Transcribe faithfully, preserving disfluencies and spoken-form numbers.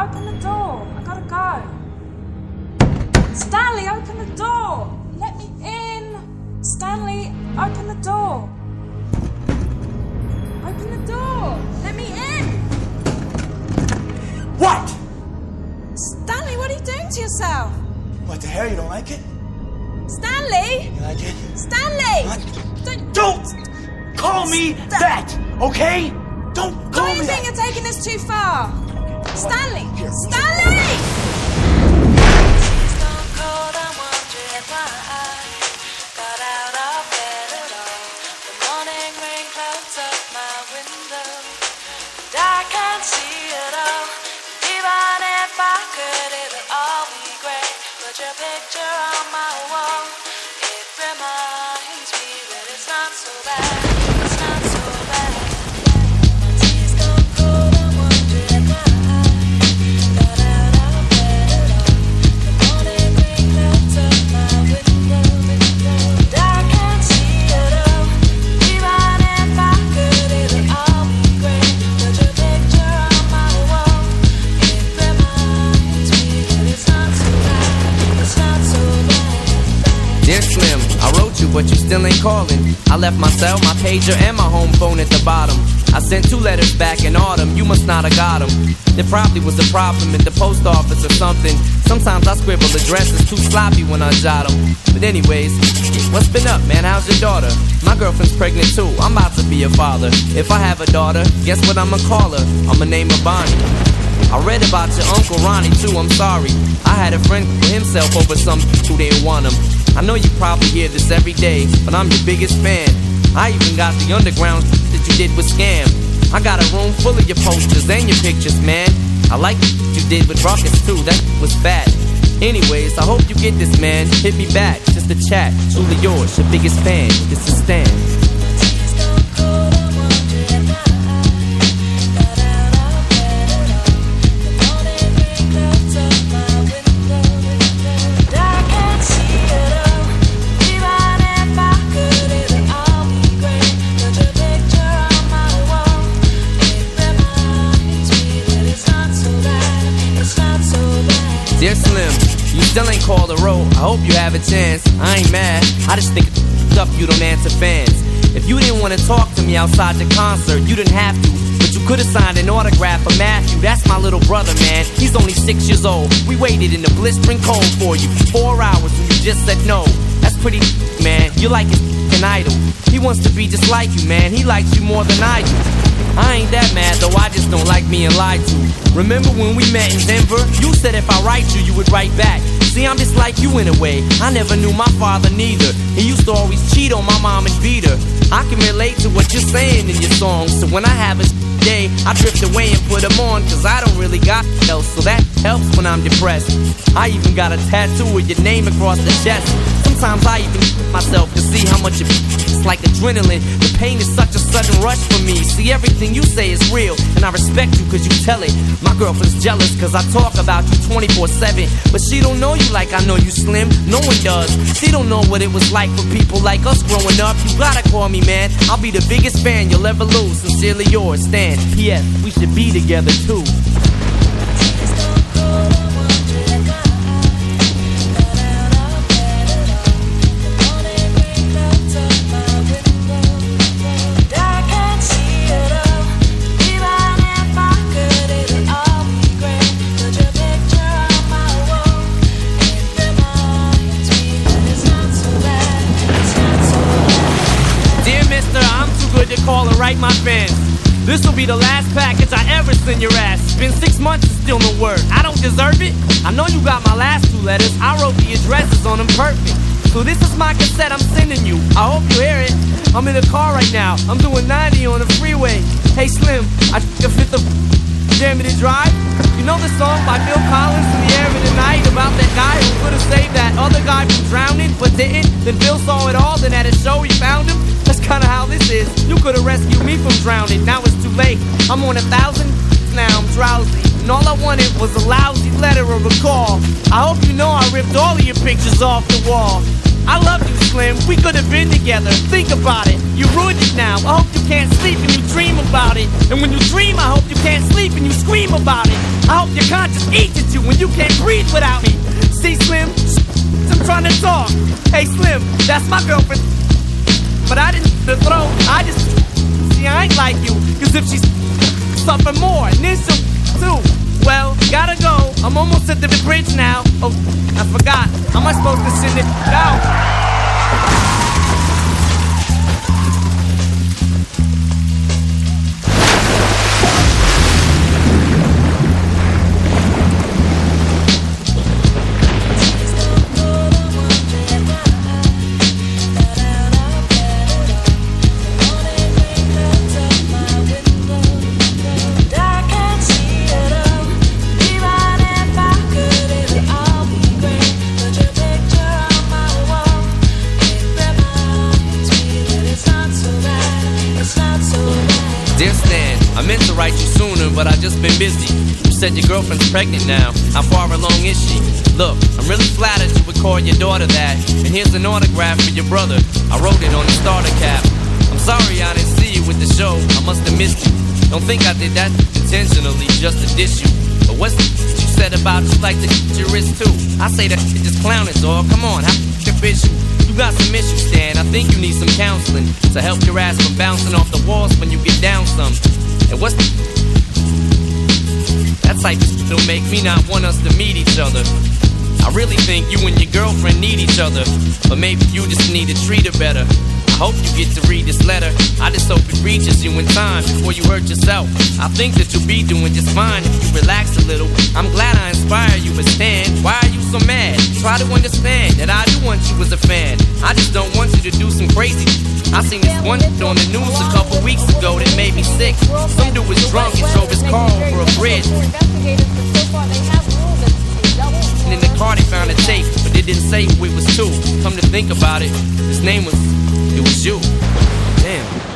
open the door. I gotta go. Stanley, open the door. Let me in. Stanley, open the door. Open the door. Let me in. What? Stanley, what are you doing to yourself? What the hell? You don't like it? Stanley! You like it? Stanley! What? Don't, Don't call me Sta- that, okay? Don't call Don't me you think that. you're taking this too far? Stanley! Here. Stanley! Your picture on my wall, it reminds me that it's not so bad, it's not so bad. My tea's gone cold, I'm wondering why I got out of bed at all. The morning rain clouds up my window, and I can't see it all. Even if I could, it'll all be great. But your picture on my wall, it reminds me that it's not so bad. Dear Slim, I wrote you, but you still ain't calling. I left my cell, my pager, and my home phone at the bottom. I sent two letters back in autumn, you must not have got them. There probably was a problem at the post office or something. Sometimes I scribble addresses too sloppy when I jot them. But anyways, what's been up, man? How's your daughter? My girlfriend's pregnant too, I'm about to be a father. If I have a daughter, guess what I'ma call her? I'ma name her Bonnie. I read about your Uncle Ronnie too, I'm sorry. I had a friend kill himself over some who didn't want him. I know you probably hear this every day, but I'm your biggest fan. I even got the underground that you did with Scam. I got a room full of your posters and your pictures, man. I like what you did with Ruckus too, that was fat. Anyways, I hope you get this, man. Hit me back, just a chat. Truly yours, your biggest fan. This is Stan. Dear Slim, you still ain't called a row. I hope you have a chance. I ain't mad. I just think it's up you don't answer fans. If you didn't want to talk to me outside the concert, you didn't have to. But you could've signed an autograph for Matthew. That's my little brother, man. He's only six years old. We waited in the blistering cold for you for four hours and you just said no. That's pretty, man. You're like his f***ing idol. He wants to be just like you, man. He likes you more than I do. I ain't that mad though, I just don't like being lied to. Remember when we met in Denver? You said if I write you, you would write back. See, I'm just like you in a way. I never knew my father neither. He used to always cheat on my mom and beat her. I can relate to what you're saying in your songs. So when I have a day, I drift away and put them on. Cause I don't really got else, so that helps when I'm depressed. I even got a tattoo with your name across the chest. Sometimes I even myself to see how much it it's like adrenaline. The pain is such a sudden rush for me. See, everything you say is real, and I respect you cause you tell it. My girlfriend's jealous cause I talk about you twenty-four seven. But she don't know you like I know you, Slim. No one does. She don't know what it was like for people like us growing up. You gotta call me, man. I'll be the biggest fan you'll ever lose. Sincerely yours, Stan. P S. We should be together too. Write my fans. This'll be the last package I ever send your ass. It's been six months and still no word. I don't deserve it. I know you got my last two letters. I wrote the addresses on them perfect. So this is my cassette I'm sending you. I hope you hear it. I'm in the car right now. I'm doing ninety on the freeway. Hey Slim, I can fit the Jam in the Drive. You know the song by Phil Collins, In the Air of the Night, about that guy who could've saved that other guy from drowning but didn't. Then Phil saw it all, then at a show he found him. That's kinda how this is. You could've rescued me from drowning, now it's too late. I'm on a thousand, now I'm drowsy. And all I wanted was a lousy letter or a call. I hope you know I ripped all of your pictures off the wall. I love you, Slim, we could've been together. Think about it, you ruined it now. I hope you can't sleep and you dream about it. And when you dream, I hope you can't sleep and you scream about it. I hope your conscience eats at you when you can't breathe without me. See, Slim? I'm trying to talk. Hey, Slim, that's my girlfriend. But I didn't the throw. I just see I ain't like you. Cause if she's suffer more, and then she'll too. Well, gotta go. I'm almost at the bridge now. Oh, I forgot. How am I supposed to send it out? Dear Stan, I meant to write you sooner, but I just been busy. You said your girlfriend's pregnant now. How far along is she? Look, I'm really flattered you would call your daughter that. And here's an autograph for your brother. I wrote it on the starter cap. I'm sorry I didn't see you with the show. I must have missed you. Don't think I did that intentionally just to diss you. But what's the you said about you like to your wrist too? I say that shit just clowning, dog. Come on, how the bitch you? You got some issues, Stan. I think you need some counseling to help your ass from bouncing off the walls when you get down some. And what's the that type of shit will make me not want us to meet each other. I really think you and your girlfriend need each other, but maybe you just need to treat her better. I hope you get to read this letter. I just hope it reaches you in time before you hurt yourself. I think that you'll be doing just fine if you relax a little. I'm glad I inspire you, but Stan, why are you so mad? Try to understand that I do want you as a fan. I just don't want you to do some crazy. I seen this one on the news a couple weeks ago that made me sick. Some dude was drunk and drove his car over a bridge. And in the car they found a tape, but they didn't say who it was to. Come to think about it, his name was, it was you. Damn.